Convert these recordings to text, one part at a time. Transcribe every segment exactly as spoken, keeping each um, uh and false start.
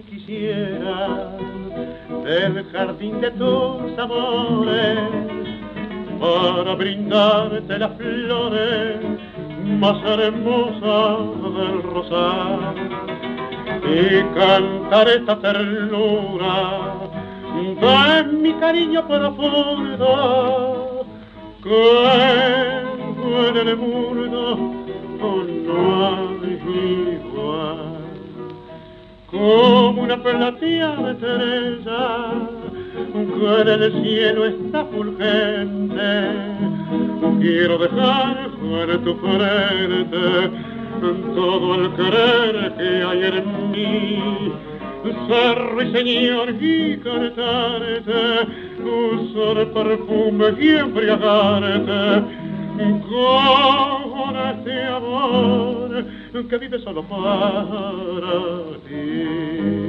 quisiera del jardín de tus amores para brindarte las flores más hermosas del rosal y cantar esta ternura de mi cariño profundo que en el mundo no hay igual. Como una plateada estrella que en el cielo está fulgente, quiero dejar en tu frente todo el querer que hay en mí, ser ruiseñor y cantarte, usar perfume y embriagarte con este amor que vive solo para ti.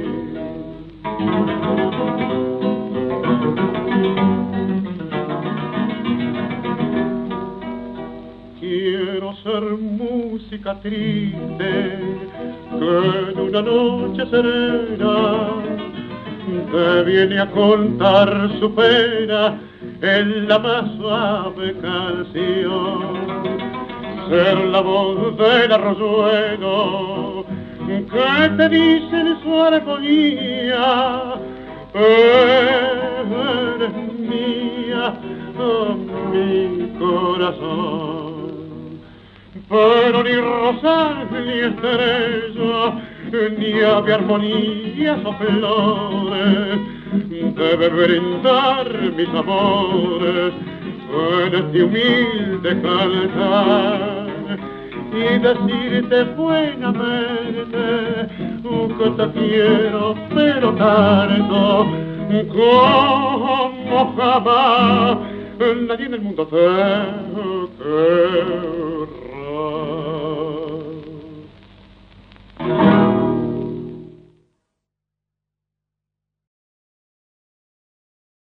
Quiero ser música triste que en una noche serena te viene a contar su pena en la más suave canción. Ser la voz del arroyuelo que te dice en su armonía, eres mía, oh, mi corazón. Pero ni rosal ni estrella, ni ave armonías o flores debe brindar mis amores en este humilde cantar y decirte buenamente que te quiero pero tanto como jamás nadie en el mundo te quiere.